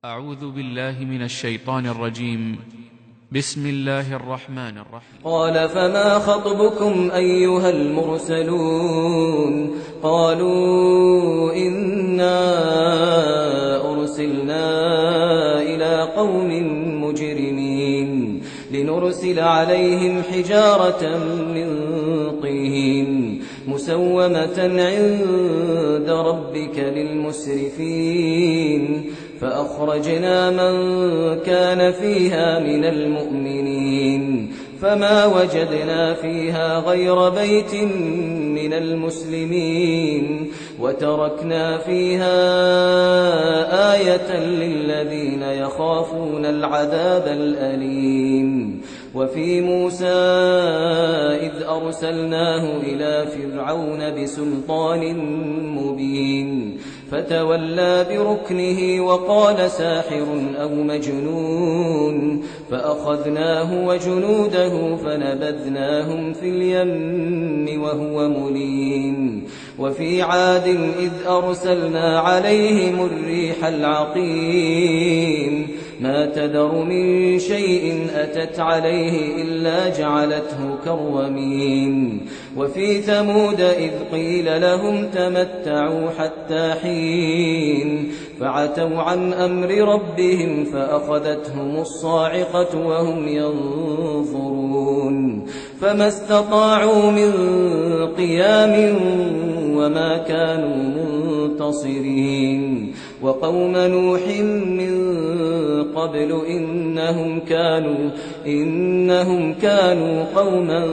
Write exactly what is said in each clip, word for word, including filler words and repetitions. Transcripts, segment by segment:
أعوذ بالله من الشيطان الرجيم. بسم الله الرحمن الرحيم. قال فما خطبكم أيها المرسلون؟ قالوا إنا أرسلنا إلى قوم مجرمين لنرسل عليهم حجارة من طين مسومة عند ربك للمسرفين فأخرجنا من كان فيها من المؤمنين فما وجدنا فيها غير بيت من المسلمين وتركنا فيها آية للذين يخافون العذاب الأليم. وفي موسى إذ أرسلناه إلى فرعون بسلطان مبين فتولى بركنه وقال ساحر أو مجنون فأخذناه وجنوده فنبذناهم في اليم وهو مليم. وفي عاد إذ أرسلنا عليهم الريح العقيم ما تذر من شيء أتت عليه إلا جعلته كالرميم. وفي ثمود إذ قيل لهم تمتعوا حتى حين فعتوا عن أمر ربهم فأخذتهم الصاعقة وهم ينظرون فما استطاعوا من قيام وما كانوا منتصرين. وقوم نوح من قبل إنهم كانوا إنهم كانوا قوما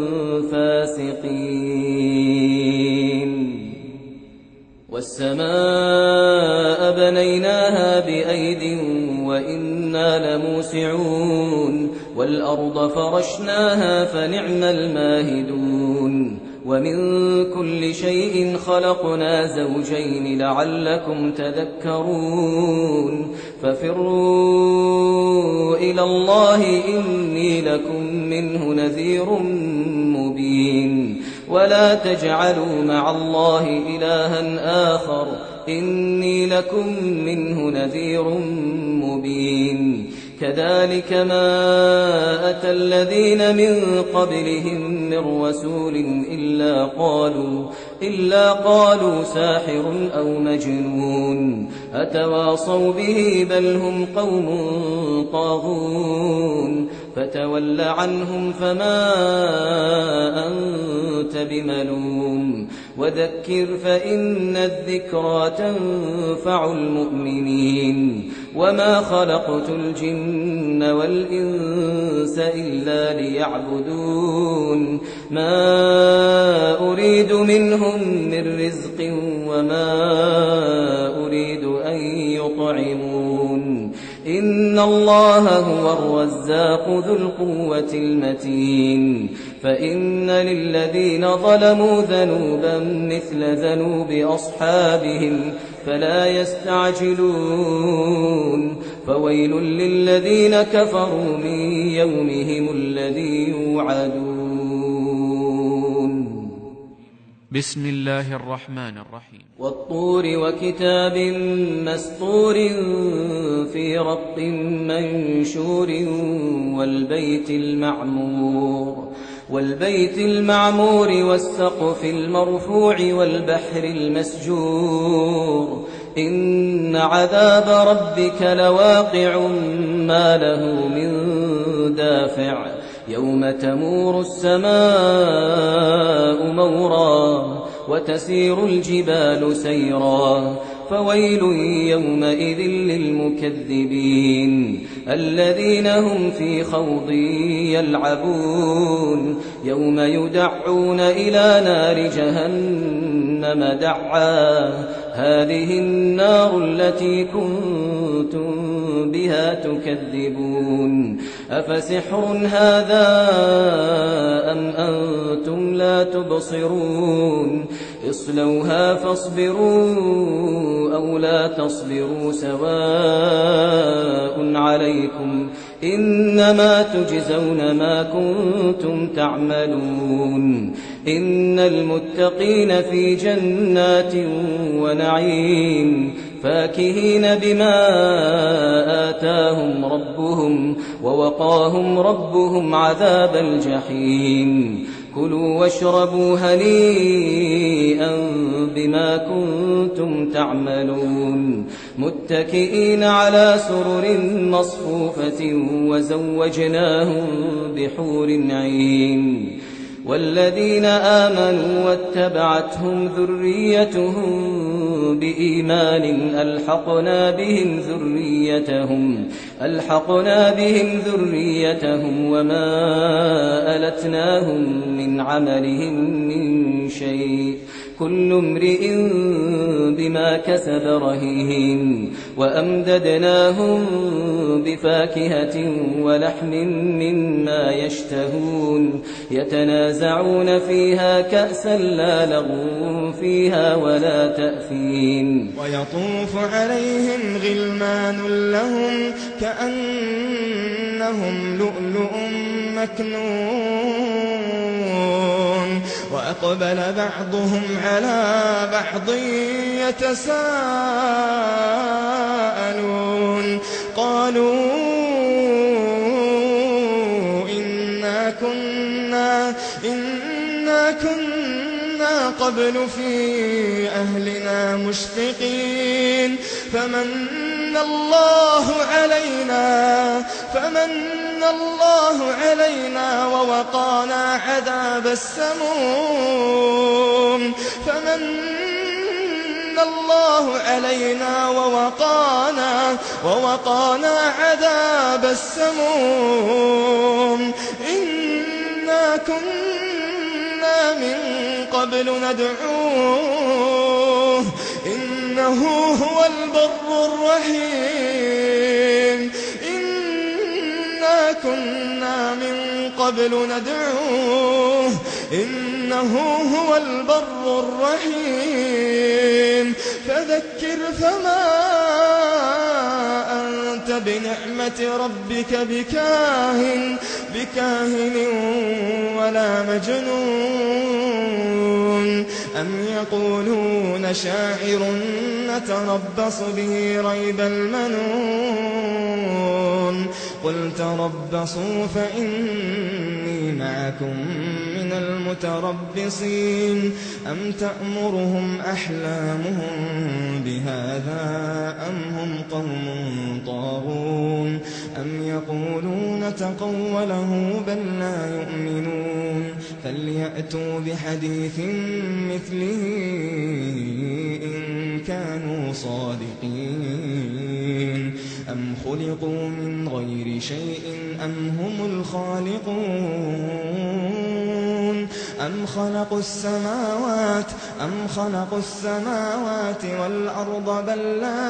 فاسقين. والسماء بنيناها بأيد وإنا لموسعون والأرض فرشناها فنعم الماهدون. ومن كل شيء خلقنا زوجين لعلكم تذكرون. ففروا إلى الله إني لكم منه نذير مبين. ولا تجعلوا مع الله إلها آخر إني لكم منه نذير مبين. كذلك ما أتى الذين من قبلهم من رسول إلا قالوا, إلا قالوا ساحر أو مجنون أتواصوا به بل هم قوم طاغون. فتول عنهم فما أنت بملوم وذكر فإن الذكرى تنفع المؤمنين. وما خلقت الجن والإنس إلا ليعبدون ما أريد منهم من رزق وما أريد أن يطعمون إن الله هو الرزاق ذو القوة المتين. فإن للذين ظلموا ذنوبا مثل ذنوب أصحابهم فلا يستعجلون. فويل للذين كفروا من يومهم الذي يوعدون. بسم الله الرحمن الرحيم. والطور وكتاب مسطور في رق منشور والبيت المعمور والبيت المعمور والسقف المرفوع والبحر المسجور إن عذاب ربك لواقع ما له من دافع يوم تمور السماء مورا وتسير الجبال سيرا. فويل يومئذ للمكذبين الذين هم في خوض يلعبون يوم يدعون إلى نار جهنم دعا هذه النار التي كنتم بها تكذبون أفسحر هذا أم أنتم لا تبصرون اصلوها فاصبروا أو لا تصبروا سواء عليكم إنما تجزون ما كنتم تعملون. إن المتقين في جنات ونعيم فاكهين بما آتاهم ربهم ووقاهم ربهم عذاب الجحيم كلوا واشربوا هنيئا بما كنتم تعملون متكئين على سرر مصفوفة وزوجناهم بحور عين والذين آمنوا واتبعتهم ذريتهم بإيمان ألحقنا بهم ذريتهم ألحقنا بهم ذريتهم وما ألتناهم من عملهم من شيء كل امرئ بما كسب رهين وأمددناهم بفاكهة ولحم مما يشتهون يتنازعون فيها كأسا لا لغو فيها ولا تأثيم ويطوف عليهم غلمان لهم كأنهم لؤلؤ مكنون وأقبل بعضهم على بعض يتساءلون قالوا إنا كنا إنا كنا قبل في أهلنا مشفقين فمن الله علينا فمن الله علينا ووقانا عذاب السموم فمن الله علينا ووقانا ووقانا عذاب السموم إنا كنا من قبل ندعوه إنه هو البر الرحيم إنا كنا من قبل ندعوه إنه هو البر الرحيم فذكر فما أنت بنعمة ربك بكاهن بكاهن ولا مجنون أم يقولون شاعر نتربص به ريب المنون قل تربصوا فإني معكم من المتربصين أم تأمرهم أحلامهم بهذا أم هم قوم طاغون أم يقولون تقوله بل لا يؤمنون فليأتوا بحديث مثله إن كانوا صادقين أم خلقوا من غير شيء أم هم الخالقون أم خلقوا السماوات أم خلقوا السماوات والأرض بل لا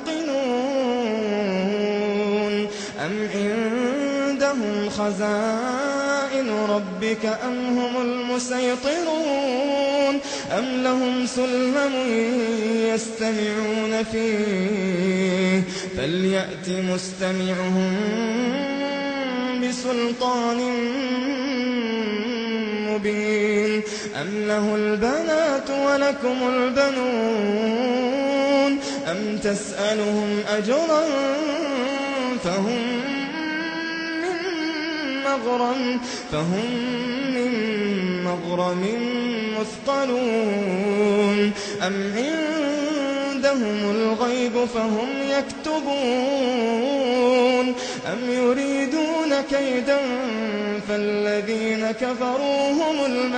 يوقنون أم عندهم خزائن ربك أم هم المسيطرون أم لهم سلم يستمعون فيه فليأت مستمعهم بسلطان مبين أم له البنات ولكم البنون أم تسألهم أجرا فهم من مغرم فهم من مغرم مثقلون أم عندهم الغيب فهم يكتبون أم يريدون كيدا فالذين كفروا هم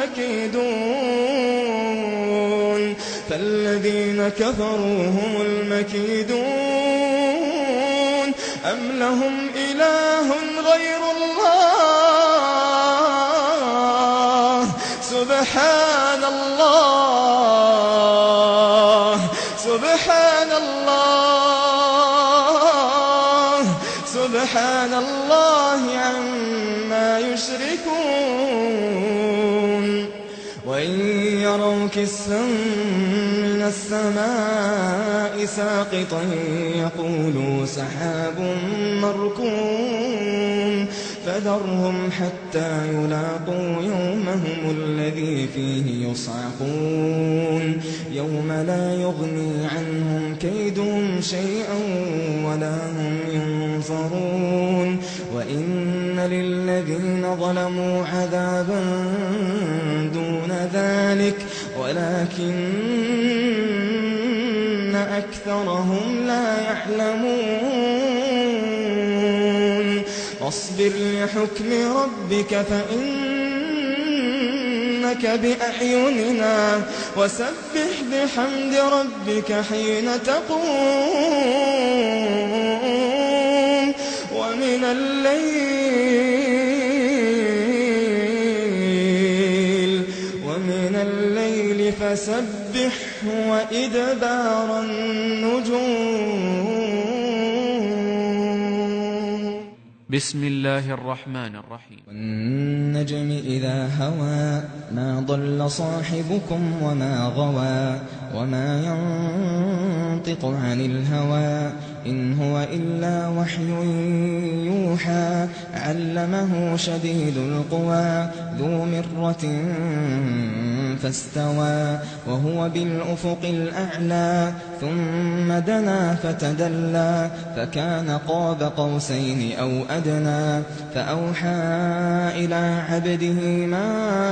المكيدون فالذين كفروا هم المكيدون أم لهم إله غير الله سبحان الله سبحان الله سبحان الله عما يشركون وإن يروا كسفا من السماء ساقطا يقولوا سحاب مركوم فذرهم حتى يلاقوا يومهم الذي فيه يصعقون يوم لا يغني عنهم كيدهم شيئا ولا هم ينصرون وإن للذين ظلموا عذابا دون ذلك ولكن أكثرهم لا يعلمون واصبر لحكم ربك فإنك بأعيننا وسبح بحمد ربك حين تقوم ومن الليل ومن الليل فسبحه وإدبار النجوم. بسم الله الرحمن الرحيم. والنجم إذا هوى ما ضل صاحبكم وما غوى وما ينطق عن الهوى إن هو إلا وحي يوحى علمه شديد القوى ذو مرة فاستوى وهو بالأفق الأعلى ثم دنا فتدلى فكان قاب قوسين أو أدنى فأوحى إلى عبده ما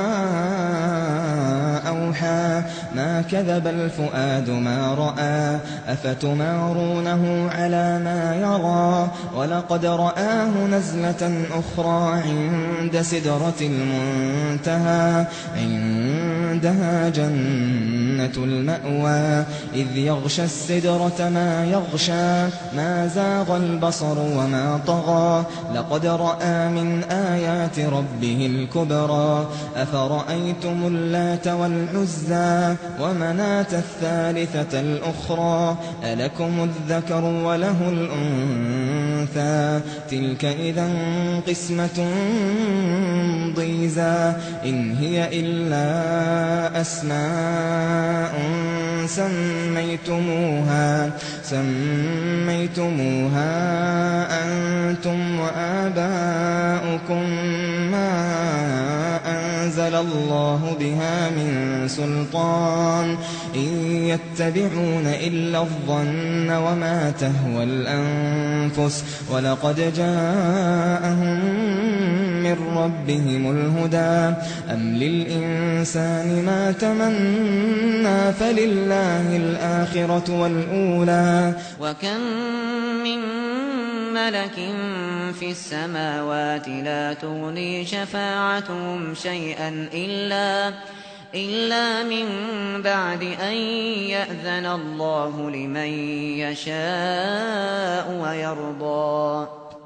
أوحى ما كذب الفؤاد ما رأى أفتمارونه على ما يرى ولقد رآه نزلة أخرى عند سدرة المنتهى عندها جنة المأوى إذ يغشى السدرة ما يغشى ما زاغ البصر وما طغى لقد رأى من آيات ربه الكبرى أفرأيتم اللات والعزى ومناة الثالثة الأخرى ألكم الذكر وله الأنثى تلك إذا قسمة ضيزى إن هي إلا أسماء سميتموها سميتموها أنتم وآباؤكم ما أنزل الله بها من سلطان إن يتبعون إلا الظن وما تهوى الأنفس ولقد جاءهم من ربهم الهدى أم للإنسان ما تمنى فلله الآخرة والأولى وكم من ملك في السماوات لا تغني شفاعتهم شيئا إلا إلا من بعد أن يأذن الله لمن يشاء ويرضى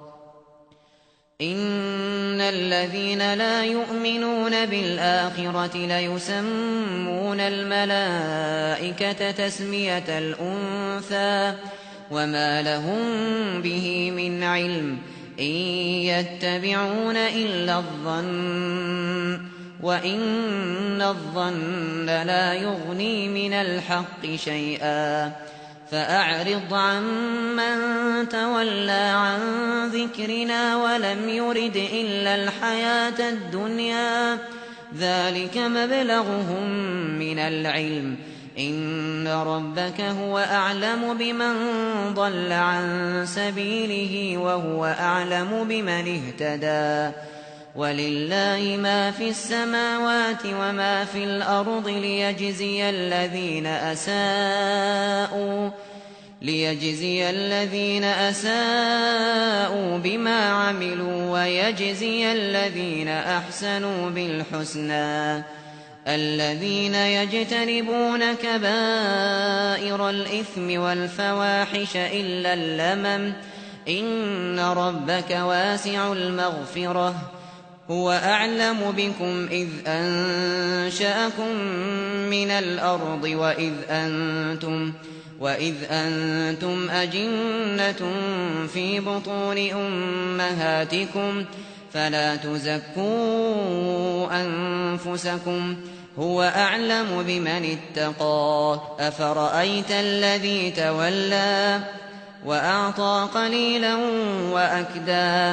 إن الذين لا يؤمنون بالآخرة ليسمون الملائكة تسمية الأنثى وما لهم به من علم إن يتبعون إلا الظن وإن الظن لا يغني من الحق شيئا فأعرض عمن تولى عن ذكرنا ولم يرد إلا الحياة الدنيا ذلك مبلغهم من العلم إن ربك هو أعلم بمن ضل عن سبيله وهو أعلم بمن اهتدى ولله ما في السماوات وما في الأرض ليجزي الذين أساءوا ليجزي الذين أساءوا بما عملوا ويجزي الذين أحسنوا بالحسنى الذين يجتنبون كبائر الإثم والفواحش إلا اللمم إن ربك واسع المغفرة هو أعلم بكم إذ أنشأكم من الأرض وإذ أنتم وإذ أنتم أجنة في بطون أمهاتكم فلا تزكوا أنفسكم هو أعلم بمن اتقى أفرأيت الذي تولى وأعطى قليلا وأكدى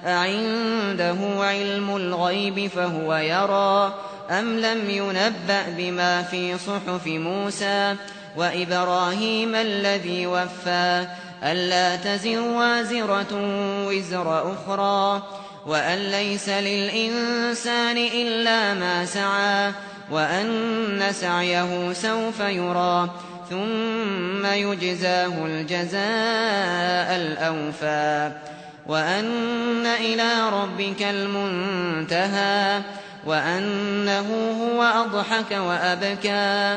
أعنده علم الغيب فهو يرى أم لم ينبأ بما في صحف موسى وإبراهيم الذي وفى ألا تزر وازرة وزر أخرى وأن ليس للإنسان إلا ما سعى وأن سعيه سوف يرى ثم يجزاه الجزاء الأوفى وأن إلى ربك المنتهى وأنه هو أضحك وأبكى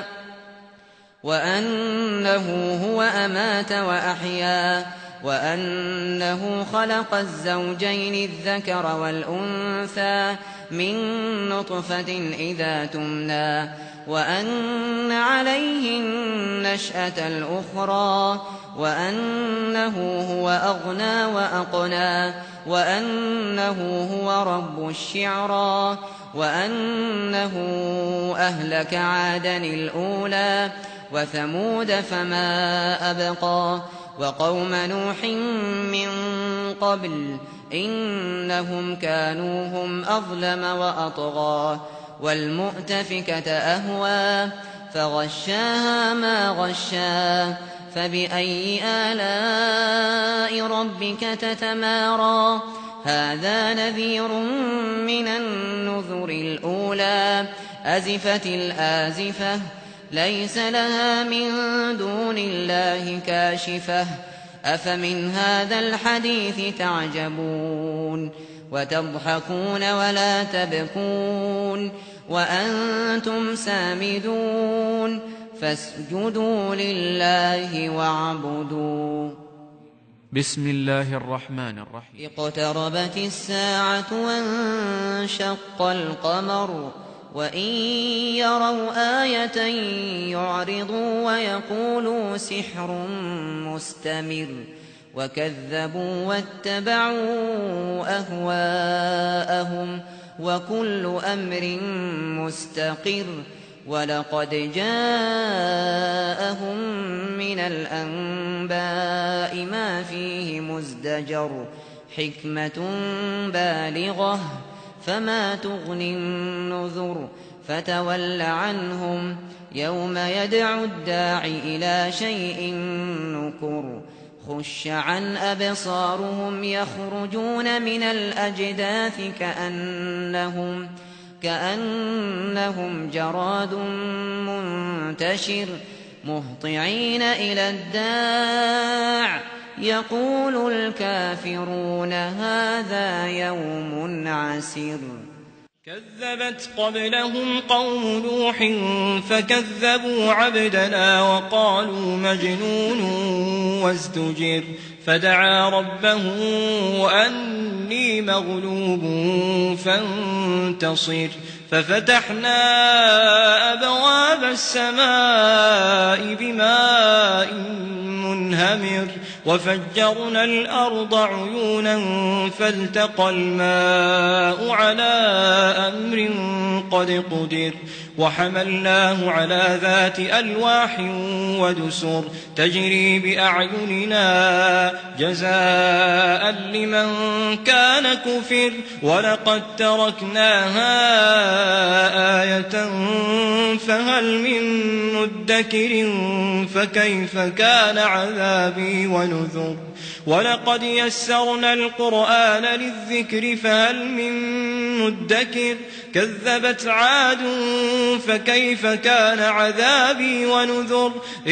وأنه هو أمات وأحيا وأنه خلق الزوجين الذكر والأنثى من نطفة إذا تمنى وأن عليه النشأة الأخرى وأنه هو أغنى وأقنى وأنه هو رب الشعرى وأنه أهلك عادا الأولى وثمود فما أبقى وقوم نوح من قبل إنهم كانوا هم أظلم وأطغى والمؤتفكة أهوى فغشاها ما غشا فبأي آلاء ربك تتمارى هذا نذير من النذر الأولى أزفت الآزفة ليس لها من دون الله كاشفة أفمن هذا الحديث تعجبون وتضحكون ولا تبكون وأنتم سامدون فاسجدوا لله واعبدوا. بسم الله الرحمن الرحيم. اقتربت الساعة وانشق القمر وإن يروا آية يعرضوا ويقولوا سحر مستمر وكذبوا واتبعوا أهواءهم وكل أمر مستقر ولقد جاءهم من الأنباء ما فيه مزدجر حكمة بالغة فما تغني النذر فتول عنهم يوم يدعو الداع إلى شيء نكر خش عن أبصارهم يخرجون من الأجداث كأنهم كأنهم جراد منتشر مهطعين إلى الداع يقول الكافرون هذا يوم عسر. كذبت قبلهم قوم نوح فكذبوا عبدنا وقالوا مجنون وازدجر فدعا ربه أني مغلوب فانتصر ففتحنا أبواب السماء بماء منهمر وفجرنا الأرض عيونا فالتقى الماء على أمر قد قدر وحملناه على ذات ألواح ودسر تجري بأعيننا جزاء لمن كان كفر ولقد تركناها آية فهل من مدكر فكيف كان عذابي ونذر ولقد يسرنا القرآن للذكر فهل من مدكر كذبت عاد فكيف كان عذابي ونذر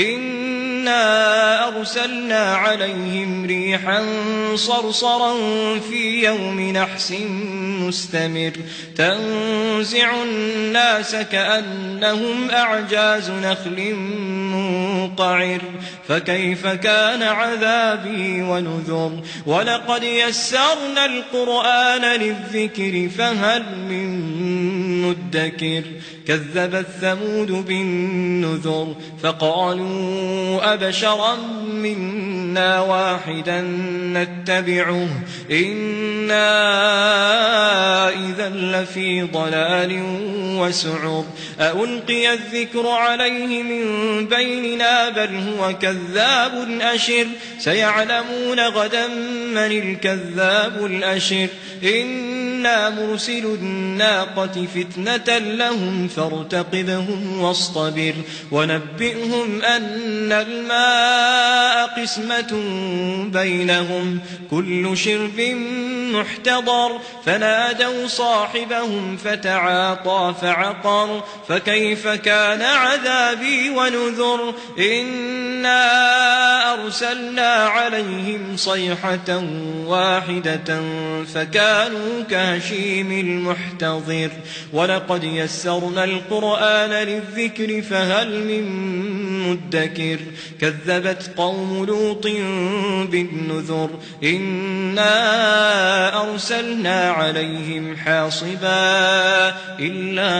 إنا أرسلنا عليهم ريحا صرصرا في يوم نحس مستمر تنزع الناس كأنهم أعجاز نخل منقعر فكيف كان عذابي ونذر ولقد يسرنا القرآن للذكر فهل من مدكر كذبت ثمود بالنذر فقالوا أبشرا منا واحدا نتبعه إنا إذا لفي ضلال وسعر أألقي الذكر عليه من بيننا بل هو كذاب أشر سيعلمون غدا من الكذاب الأشر إنا مرسل الناقة فتنة لهم فارتقبهم واصطبر ونبئهم أن الماء قسمة بينهم كل شرب محتضر فنادوا صاحبهم فتعاطى فعقر فكيف كان عذابي ونذر إنا أرسلنا عليهم صيحة واحدة فكانوا كهشيم المحتضر ولقد يسرنا القرآن للذكر فهل من مدكر كذبت قوم لوط بالنذر إنا أرسلنا عليهم حاصبا إلا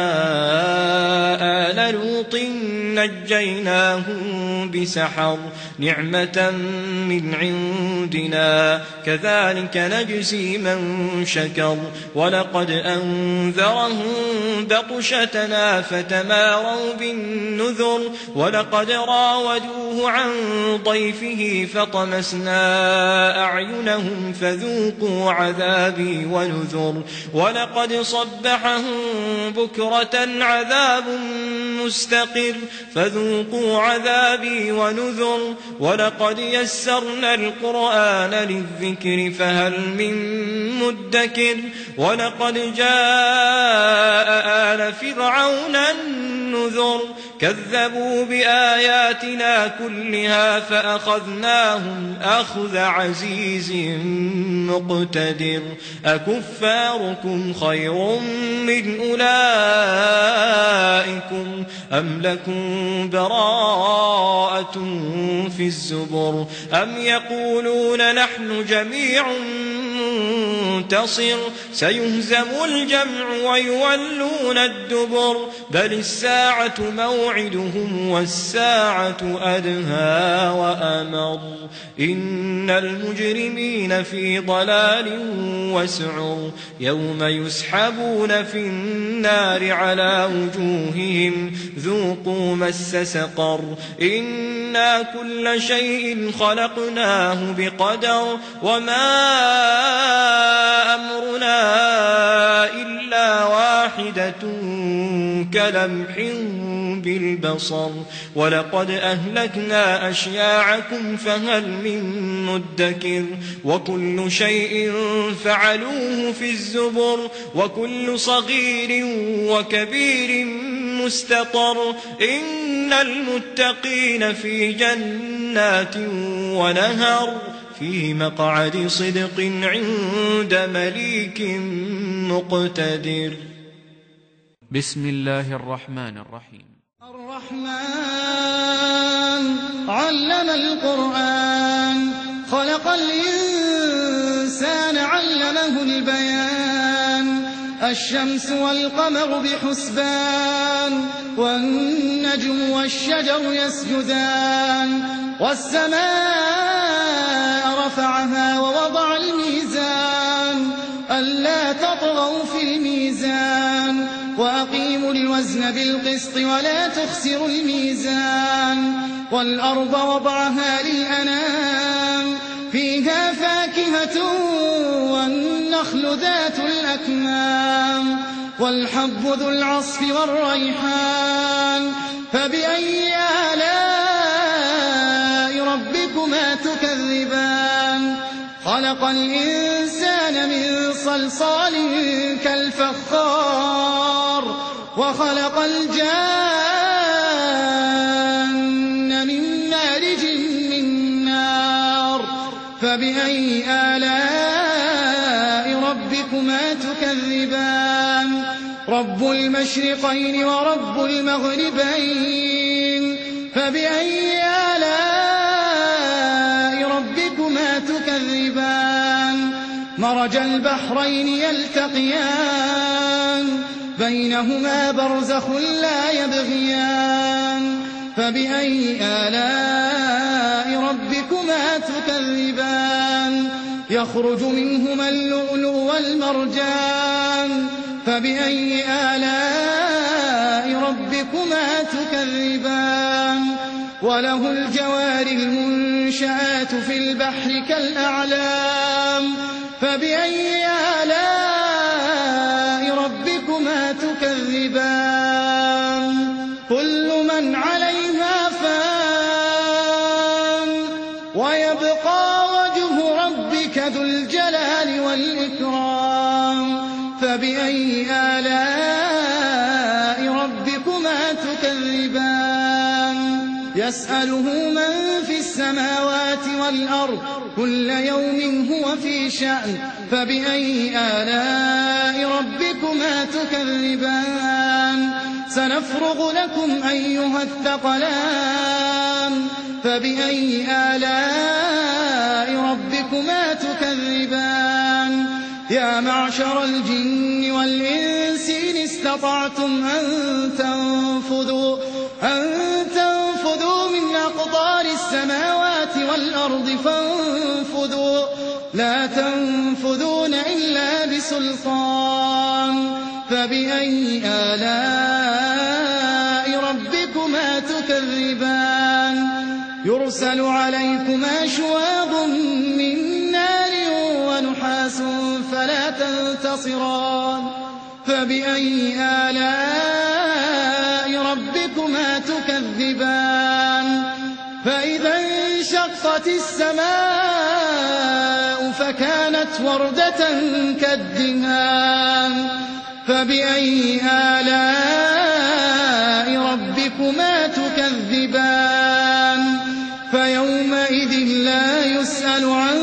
آل لوط نجيناهم بسحر نعمة من عندنا كذلك نجزي من شكر ولقد أنذرهم بطشتنا فتماروا بالنذر ولقد راودوه عن ضيفه فطمسنا أعينهم فذوقوا عذابي ونذر ولقد صبحهم بكرة عذاب مستقر فذوقوا عذابي ونذر ولقد يسرنا القرآن للذكر فهل من مدكر ولقد جاء آل فرعون النذر كذبوا بآياتنا كلها فأخذناهم أخذ عزيز مقتدر أكفاركم خير من أولئكم أم لكم براءة في الزبر أم يقولون نحن جميع منتصر سيهزم الجمع ويولون الدبر بل الساعة موعدهم والساعة أدهى وأمر إن المجرمين في ضلال وسعر يوم يسحبون في النار على وجوههم ذوقوا مس سقر إنا كل شيء خلقناه بقدر وما أمرنا إلا واحدة كلمح بالبصر ولقد أهلكنا أشياعكم فهل من مدكر وكل شيء فعلوه في الزبر وكل صغير وكبير مستطر إن المتقين في جنات ونهر في مقعد صدق عند مليك مقتدر بسم الله الرحمن الرحيم الرحمن علم القرآن خلق الإنسان علمه البيان الشمس والقمر بحسبان والنجم والشجر يسجدان والسماء رفعها ووضع الميزان ألا تطغوا في الميزان وأقيموا الوزن بالقسط ولا تخسروا الميزان والأرض وضعها للأنام فيها فاكهة والنخل ذات الأكمام والحب ذو العصف والريحان فبأي آلاء ربكما تكذبان خلق الإنسان من صلصال كالفخار وخلق الجان من مارج من نار فبأي آلاء ربكما تكذبان رب المشرقين ورب المغربين فبأي آلاء ربكما تكذبان مرج البحرين يلتقيان بينهما برزخ لا يبغيان فبأي آلاء ربكما تكذبان يخرج منهما اللؤلؤ والمرجان فبأي آلاء ربكما تكذبان وله الجوار المنشآت في البحر كالأعلام فبأي آلاء ربكما تكذبان كل من عليها فان ويبقى وجه ربك ذو الجلال والإكرام فبأي آلاء ربكما تكذبان يسأله من في السماوات والأرض كل يوم هو في شأن فبأي آلاء ربكما تكذبان سنفرغ لكم أيها الثقلان فبأي آلاء ربكما تكذبان يا معشر الجن والإنس إن استطعتم أن تنفذوا أن تنفذوا من أقطار السماوات والأرض فانفذوا لا تنفذون إلا بسلطان فبأي آلاء ربكما تكذبان يرسل عليكما شواظ من نار ونحاس فلا تنتصران فبأي آلاء ربكما تكذبان فإذا انشقت السماء فكانت وردة كالدهان فبأي آلاء ربكما تكذبان فيومئذ لا يسأل عن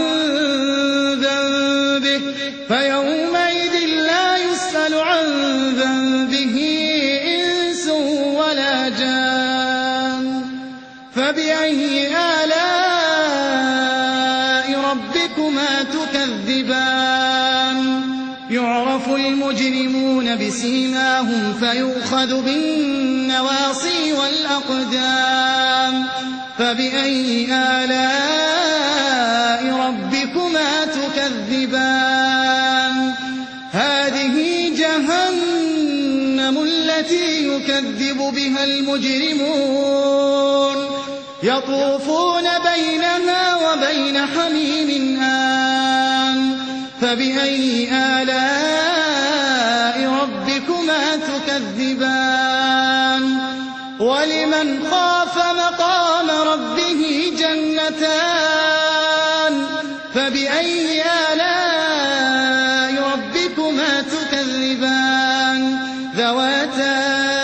ذنبه فيومئذ لا يسأل عن ذنبه إنس ولا جان فبأي آلاء ربكما تكذبان يعرف المجرمون بسيماهم فيؤخذ بالنواصي والأقدام فبأي آلاء ربكما تكذبان هذه جهنم التي يكذب بها المجرمون يطوفون بينها وبين حميم آن فبأي آلاء ربكما تكذبان ولمن خاف مقام ربه جنتان فبأي آلاء ربكما تكذبان ذواتا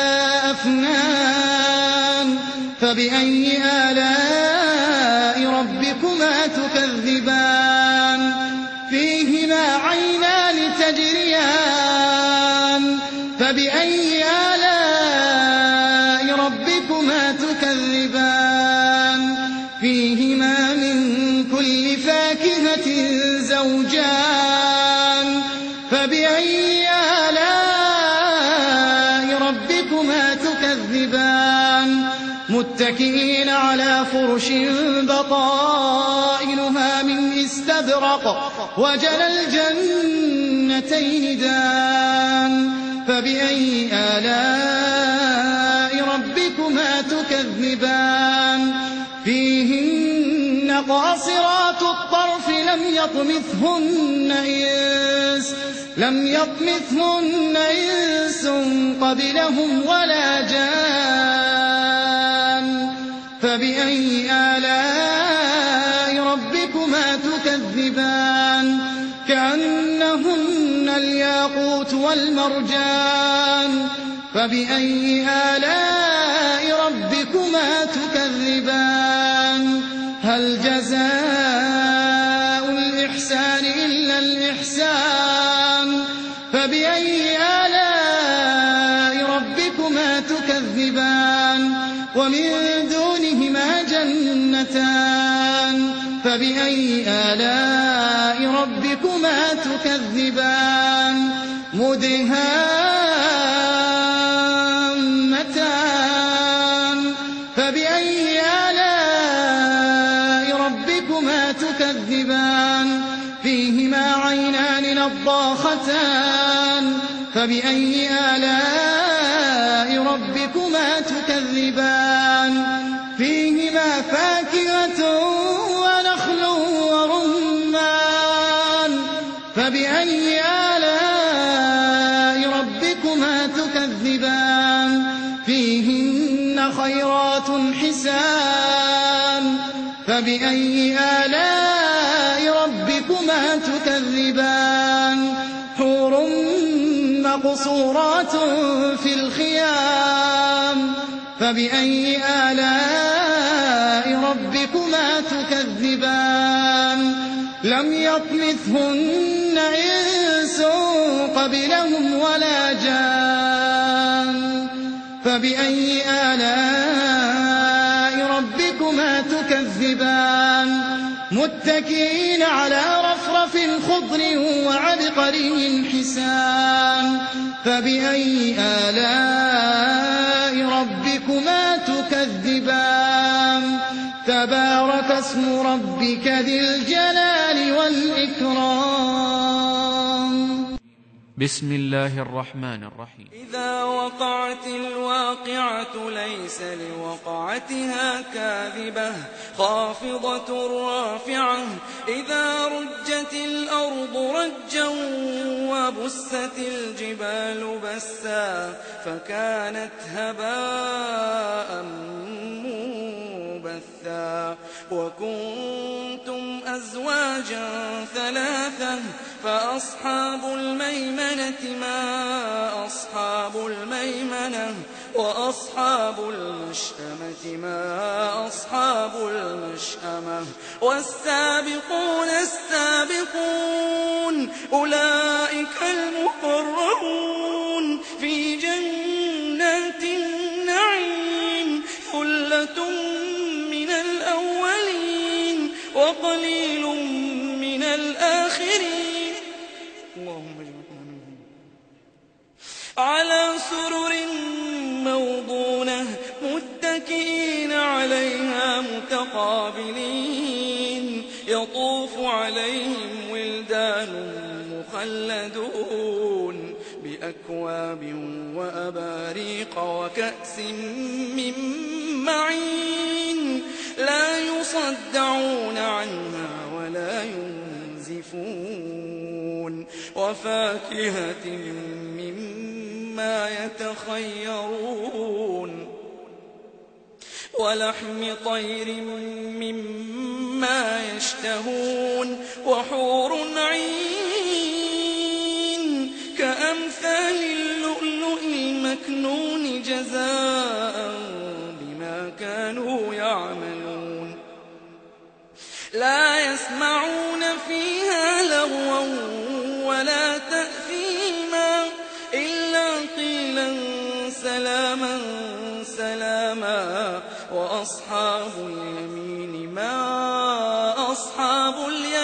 أفنان فبأي آلاء ربكما تكذبان فيهما عينان تجريان فبأي آلاء ربكما تكذبان فيهما من كل فاكهة زوجان فبأي آلاء ربكما تكذبان متكئين على فرش بطائنها من استبرق وجنى الجنتين دان فبأي آلاء ربكما تكذبان فيهن قاصرات الطرف لم يطمثهن إنس لم يطمثهن إنس قبلهم ولا جان فبأي آلاء ربكما تكذبان كأنهن الياقوت والمرجان فبأي آلاء ربكما تكذبان هل جزاء الإحسان إلا الإحسان فبأي آلاء ربكما تكذبان ومن دونهما جنتان فبأي آلاء ربكما تكذبان مدهامتان فبأي آلاء ربكما تكذبان فيهما عينان نضاختان الرحمن فبأي آلاء ربكما تكذبان فيهما فاكهة ونخل ورمان فبأي آلاء ربكما تكذبان فيهن خيرات حسان فبأي آلاء ربكما تكذبان حور مقصورات في الخيام فبأي آلاء ربكما تكذبان لم يطمثهن إنس قبلهم ولا جان فبأي آلاء ربكما تكذبان متكئين على رفرف خضر وعبقري حسان فبأي آلاء ربكما تكذبان تبارك اسم ربك ذي الجلال والإكرام بسم الله الرحمن الرحيم إذا وقعت الواقعة ليس لوقعتها كاذبة خافضة رافعة إذا رجت الأرض رجا وبست الجبال بسا فكانت هباء منبثا وكنتم أزواجا ثلاثة فأصحاب الميمنة ما أصحاب الميمنة وأصحاب المشأمة ما أصحاب المشأمة والسابقون السابقون أولئك المقربون في جنات النعيم ثلة من الأولين وقليل من الآخرين اللهم اجعلنا منهم على سرر موضونة متكئين عليها متقابلين يطوف عليهم ولدان مخلدون بأكواب وأباريق وكأس من معين لا يصدعون عنها ولا ينزفون وفاكهة مما يتخيرون ولحم طير مما يشتهون وحور عين كأمثال اللؤلؤ المكنون جزاء بما كانوا يعملون لا يسمعون فيها لغوا ولا تأثيما إلا قيلا سلاما سلاما وأصحاب اليمين ما أصحاب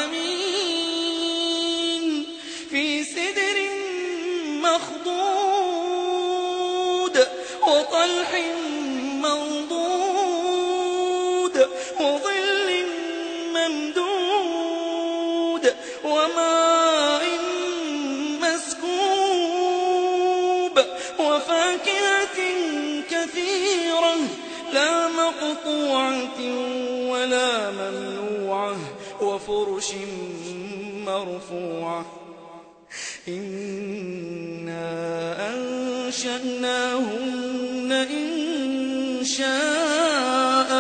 اليمين في سدر مخضود وطلح منضود وظل ممدود وماء مسكوب وفاكهة كثيرة لا مقطوعة ولا ممنوعة وفرش مرفوعة إنا أنشأناهن إن شاء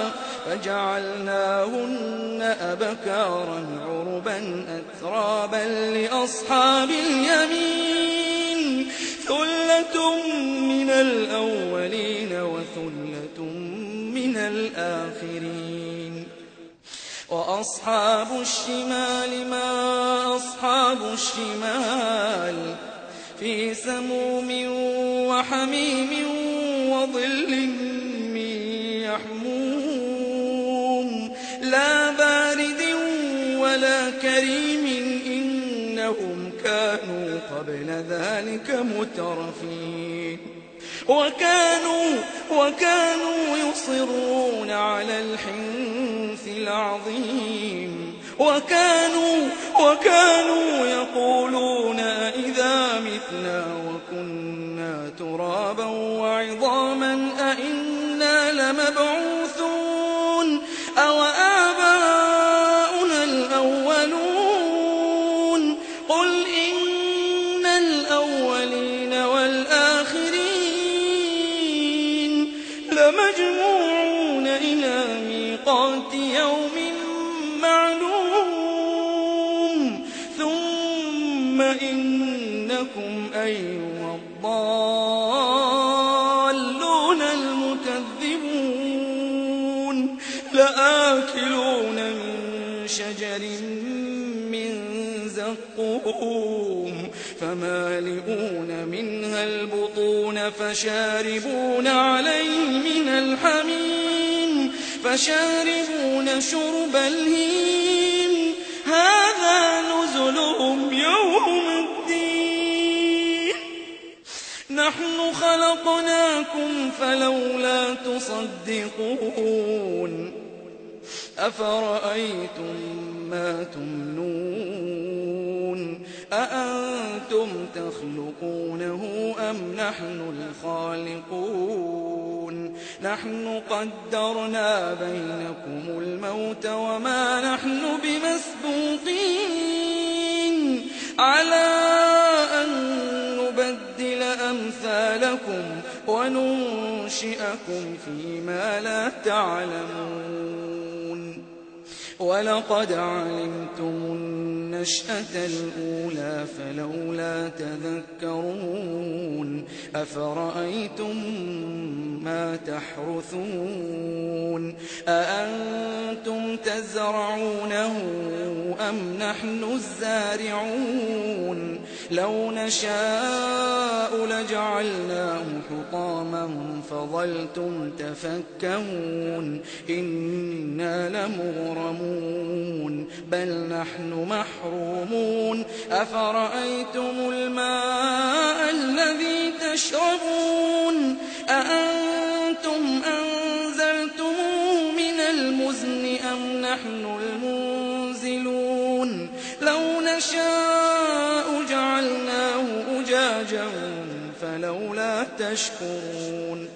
فجعلناهن أبكارا عربا أترابا لأصحاب اليمين ثلة من الأولين وثلة من الآخرين وأصحاب الشمال ما أصحاب الشمال في سموم وحميم وظل من يحموم لا بارد ولا كريم إنهم كانوا قبل ذلك مترفين وكانوا, وكانوا يصرون على الحنث العظيم وكانوا, وكانوا يقولون إذا متنا وكنا ترابا وعظاما أئنا لمبعوثون أو آباؤنا الأولون قل إن الأولين والآخرين لمجموعون إلى ميقات يوم معلوم ثم إنكم أيها الضالون المكذبون لآكلون من شجر من زقوم فمالئون منها البطون فشاربون عليه من الحميم فشاربون شرب الهيم هذا نزلهم يوم الدين نحن خلقناكم فلولا تصدقون أفرأيتم ما تمنون أأنتم تخلقونه أم نحن الخالقون نحن قدرنا بينكم الموت وما نحن بمسبوقين على أن نبدل أمثالكم وننشئكم فيما لا تعلمون ولقد علمتم النشأة الأولى فلولا تذكرون أفرأيتم ما تحرثون أأنتم تزرعونه أم نحن الزارعون لو نشاء لجعلناه حطاما فظلتم تفكهون إنا لمغرمون بل نحن محرومون أفرأيتم الماء الذي تشربون أأنتم أنزلتموه من المزن أم نحن المنزلون لو نشاء جعلناه أجاجا فلولا تشكرون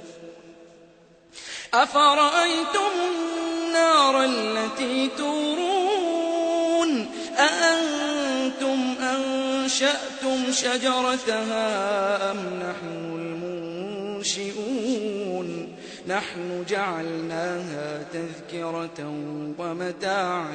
أفرأيتم النار التي تورون أأنتم أنشأتم شجرتها أم نحن المنشئون نحن جعلناها تذكرة ومتاعا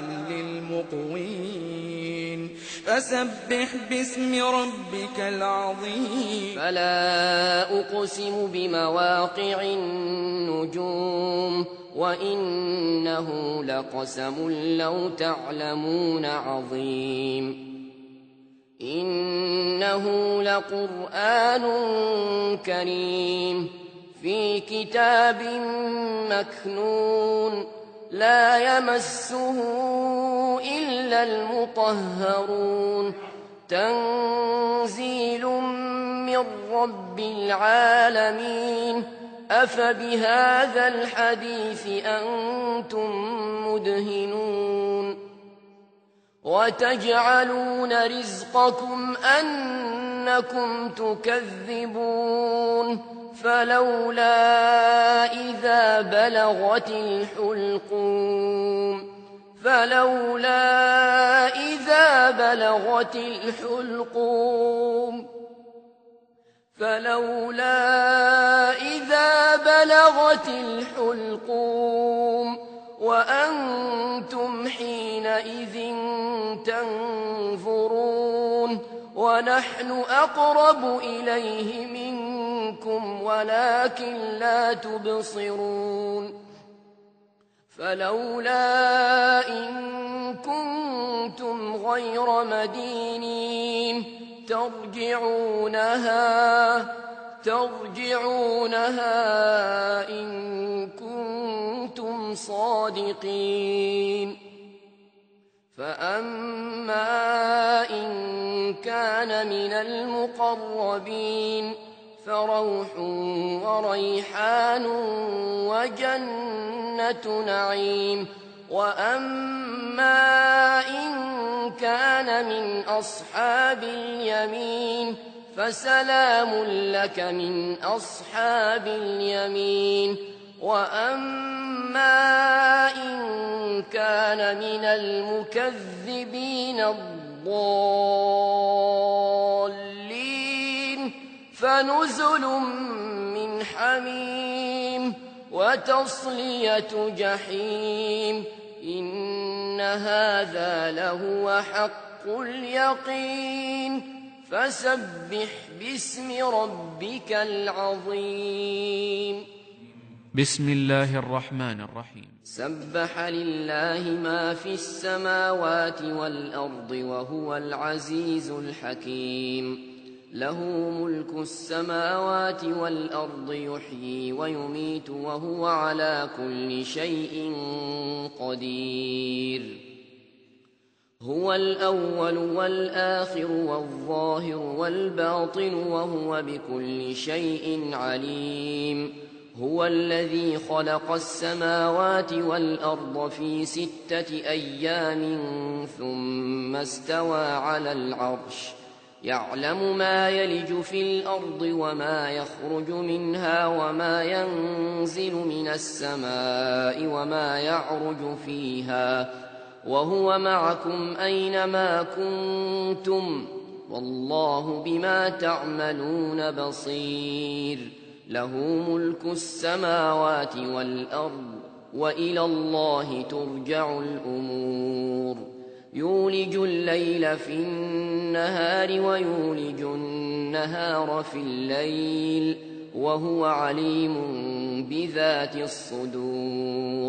للمقوين فسبح باسم ربك العظيم فلا أقسم بمواقع النجوم وإنه لقسم لو تعلمون عظيم إنه لقرآن كريم في كتاب مكنون لا يمسه إلا المطهرون تنزيل من رب العالمين أفبهذا الحديث أنتم مدهنون وتجعلون رزقكم أنكم تكذبون فلولا إذا بلغت الحلقوم فلولا إذا بلغت الحلقوم فلولا إذا بلغت الحلقوم وأنتم حينئذ تنظرون ونحن أقرب إليه منكم ولكن لا تبصرون فلولا إن كنتم غير مدينين ترجعونها ترجعونها إن كنتم صادقين فأما إن كان من المقربين فروح وريحان وجنة نعيم وأما إن كان من أصحاب اليمين فسلام لك من أصحاب اليمين وأما إن كان من المكذبين الضالين فنزل من حميم وتصلية جحيم إن هذا لهو حق اليقين فسبح باسم ربك العظيم بسم الله الرحمن الرحيم سبح لله ما في السماوات والأرض وهو العزيز الحكيم له ملك السماوات والأرض يحيي ويميت وهو على كل شيء قدير هو الأول والآخر والظاهر والباطن وهو بكل شيء عليم هو الذي خلق السماوات والأرض في ستة أيام ثم استوى على العرش يعلم ما يلج في الأرض وما يخرج منها وما ينزل من السماء وما يعرج فيها وهو معكم أينما كنتم والله بما تعملون بصير له ملك السماوات والأرض وإلى الله ترجع الأمور يولج الليل في النهار ويولج النهار في الليل وهو عليم بذات الصدور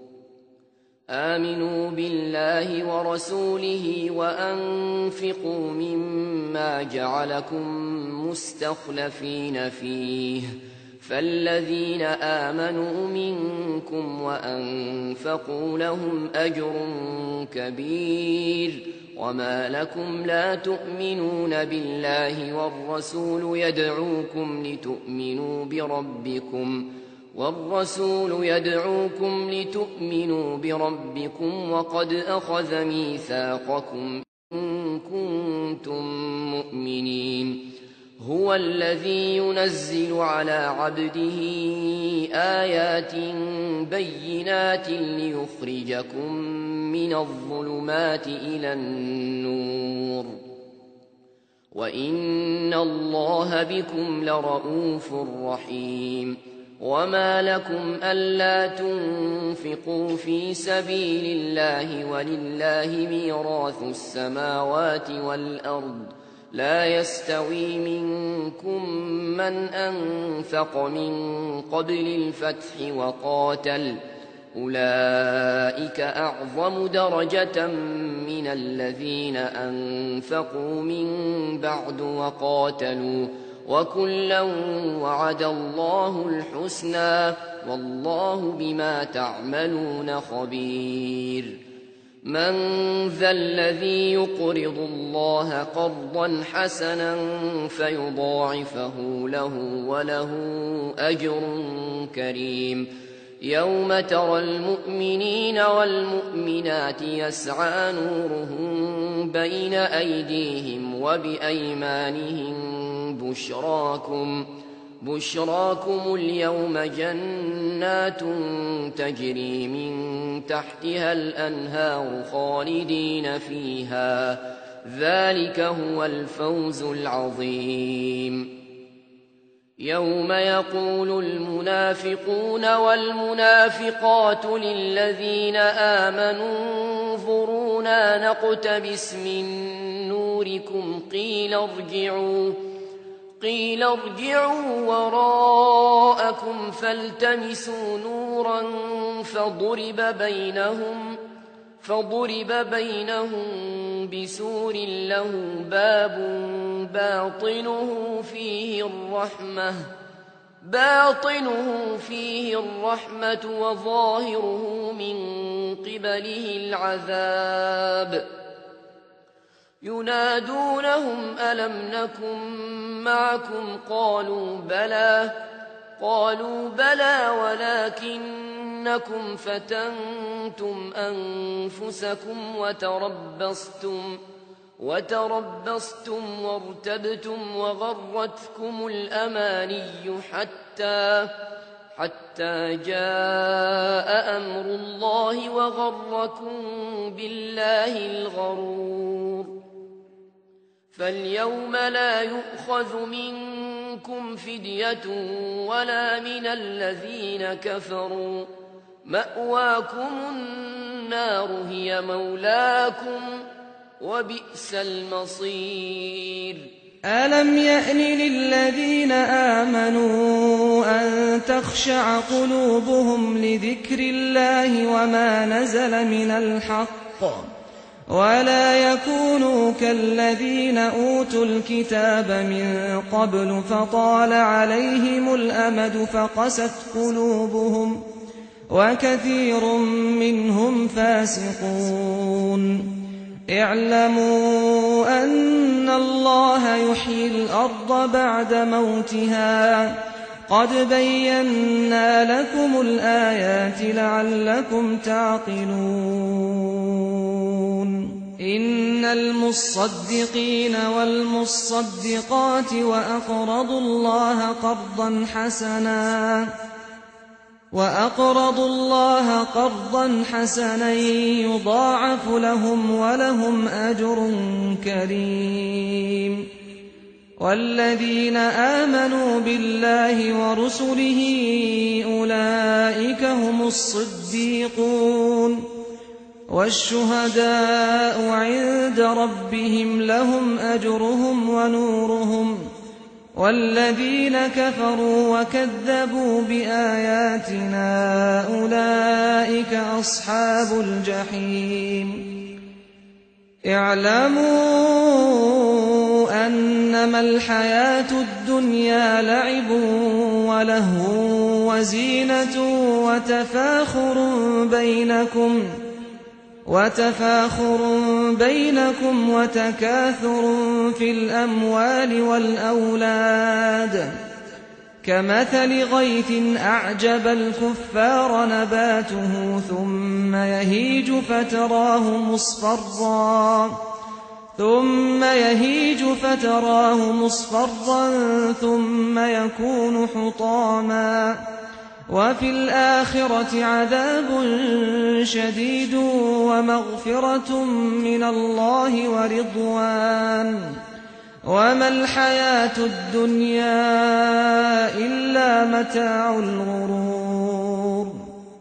آمنوا بالله ورسوله وأنفقوا مما جعلكم مستخلفين فيه فالذين آمنوا منكم وأنفقوا لهم أجر كبير وما لكم لا تؤمنون بالله والرسول يدعوكم لتؤمنوا بربكم والرسول يدعوكم لتؤمنوا بربكم وقد أخذ ميثاقكم إن كنتم مؤمنين هو الذي ينزل على عبده آيات بينات ليخرجكم من الظلمات إلى النور وإن الله بكم لرؤوف رحيم وما لكم ألا تنفقوا في سبيل الله ولله ميراث السماوات والأرض لا يستوي منكم من أنفق من قبل الفتح وقاتل أولئك أعظم درجة من الذين أنفقوا من بعد وقاتلوا وكلا وعد الله الحسنى والله بما تعملون خبير من ذا الذي يقرض الله قرضا حسنا فيضاعفه له وله أجر كريم يوم ترى المؤمنين والمؤمنات يسعى نورهم بين أيديهم وبأيمانهم بشراكم بشراكم اليوم جنات تجري من تحتها الأنهار خالدين فيها ذلك هو الفوز العظيم يوم يقول المنافقون والمنافقات للذين آمنوا انظرونا نقتبس من نوركم قيل ارجعوا قيل ارجعوا وراءكم فالتمسوا نورا فضرب بينهم فضرب بينهم بسور له باب باطنه فيه الرحمة باطنه فيه الرحمة وظاهره من قبله العذاب ينادونهم ألم نكن معكم قالوا بلى قالوا بلى ولكن إنكم فتنتم أنفسكم وتربصتم وتربصتم وارتبتم وغرتكم الأماني حتى حتى جاء أمر الله وغركم بالله الغرور فاليوم لا يؤخذ منكم فدية ولا من الذين كفروا مأواكم النار هي مولاكم وبئس المصير ألم يأن للذين آمنوا أن تخشع قلوبهم لذكر الله وما نزل من الحق ولا يكونوا كالذين أوتوا الكتاب من قبل فطال عليهم الأمد فقست قلوبهم وكثير منهم فاسقون اعلموا أن الله يحيي الأرض بعد موتها قد بينا لكم الآيات لعلكم تعقلون إن المصدقين والمصدقات وأقرضوا الله قرضا حسنا وأقرضوا الله قرضا حسنا يضاعف لهم ولهم أجر كريم والذين آمنوا بالله ورسله أولئك هم الصديقون والشهداء عند ربهم لهم أجرهم ونورهم والذين كفروا وكذبوا بآياتنا أولئك أصحاب الجحيم اعلموا أنما الحياة الدنيا لعب ولهو وزينة وتفاخر بينكم وتفاخر بينكم وتكاثر في الأموال والأولاد كمثل غيث أعجب الكفار نباته ثم يهيج فتراه مصفرا ثم يهيج فتراه مصفرا ثم يكون حطاما وفي الآخرة عذاب شديد ومغفرة من الله ورضوان وما الحياة الدنيا إلا متاع الغرور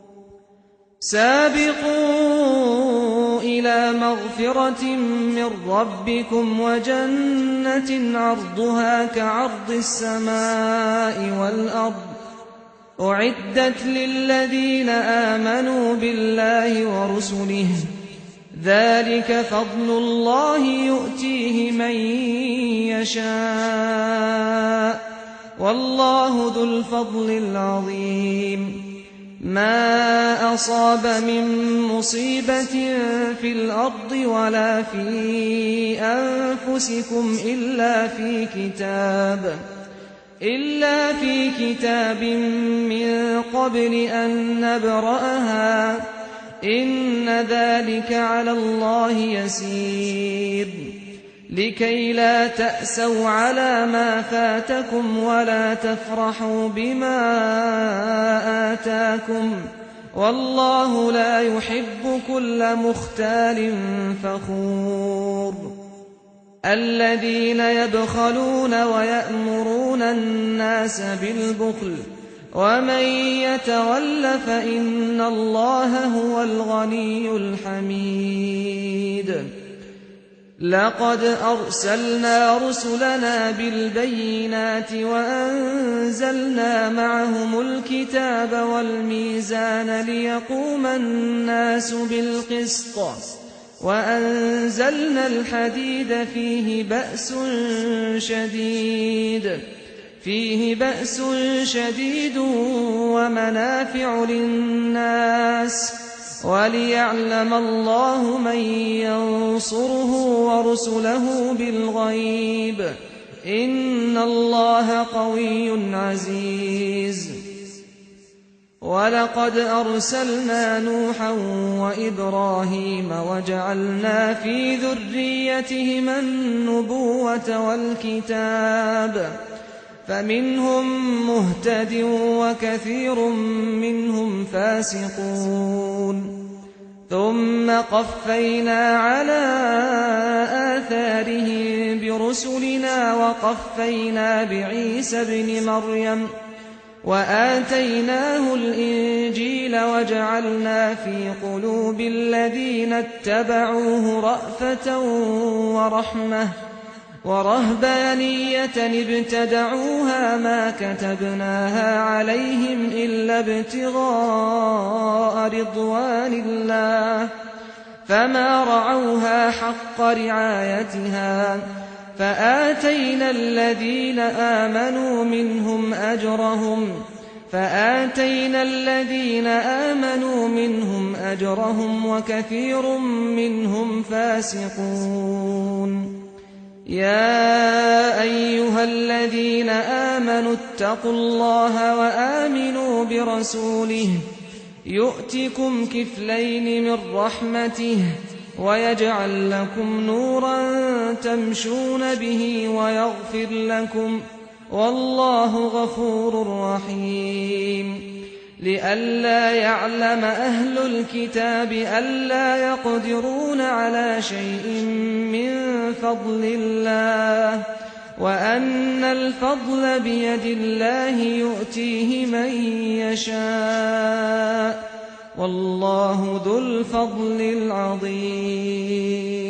سابقوا إلى مغفرة من ربكم وجنة عرضها كعرض السماء والأرض أعدت للذين آمنوا بالله ورسله ذلك فضل الله يؤتيه من يشاء والله ذو الفضل العظيم ما أصاب من مصيبة في الأرض ولا في أنفسكم إلا في كتاب إلا في كتاب من قبل أن نبرأها إن ذلك على الله يسير لكي لا تأسوا على ما فاتكم ولا تفرحوا بما آتاكم والله لا يحب كل مختال فخور الذين يبخلون ويأمرون الناس بالبخل ومن يتول فإن الله هو الغني الحميد لقد أرسلنا رسلنا بالبينات وأنزلنا معهم الكتاب والميزان ليقوم الناس بالقسط وأنزلنا الحديد فيه بأس شديد فيه بأس شديد ومنافع للناس وليعلم الله من ينصره ورسله بالغيب إن الله قوي عزيز وَلَقَدْ أَرْسَلْنَا نُوحًا وَإِبْرَاهِيمَ وَجَعَلْنَا فِي ذُرِّيَّتِهِمَا النُّبُوَّةَ وَالْكِتَابَ فَمِنْهُم مُّهْتَدٍ وَكَثِيرٌ مِّنْهُمْ فَاسِقُونَ ثُمَّ قَفَّيْنَا عَلَىٰ آثَارِهِم بِرُسُلِنَا وَقَفَّيْنَا بِعِيسَى ابْنِ مَرْيَمَ وَآتَيْنَاهُ الْإِنجِيلَ وَجَعَلْنَا فِي قُلُوبِ الَّذِينَ اتَّبَعُوهُ رَأْفَةً وَرَحْمَةً وَرَهْبَانِيَّةً ابْتَدَعُوهَا مَا كَتَبْنَاهَا عَلَيْهِمْ إِلَّا ابْتِغَاءَ رِضْوَانِ اللَّهِ فَمَا رَعَوْهَا حَقَّ رِعَايَتِهَا فَآتَيْنَا الَّذِينَ آمَنُوا مِنْهُمْ أَجْرَهُمْ فَآتَيْنَا الَّذِينَ آمَنُوا مِنْهُمْ أَجْرَهُمْ وَكَثِيرٌ مِّنْهُمْ فَاسِقُونَ يَا أَيُّهَا الَّذِينَ آمَنُوا اتَّقُوا اللَّهَ وَآمِنُوا بِرَسُولِهِ يُؤْتِكُمْ كِفْلَيْنِ مِنْ رَحْمَتِهِ وَيَجْعَل لَّكُمْ نُورًا تَمْشُونَ بِهِ وَيَغْفِرْ لَكُمْ وَاللَّهُ غَفُورٌ رَّحِيمٌ لِئَلَّا يَعْلَمَ أَهْلُ الْكِتَابِ أَلَّا يَقْدِرُونَ عَلَىٰ شَيْءٍ مِّن فَضْلِ اللَّهِ وَأَنَّ الْفَضْلَ بِيَدِ اللَّهِ يُؤْتِيهِ مَن يَشَاءُ وَاللَّهُ ذُو الْفَضْلِ الْعَظِيمِ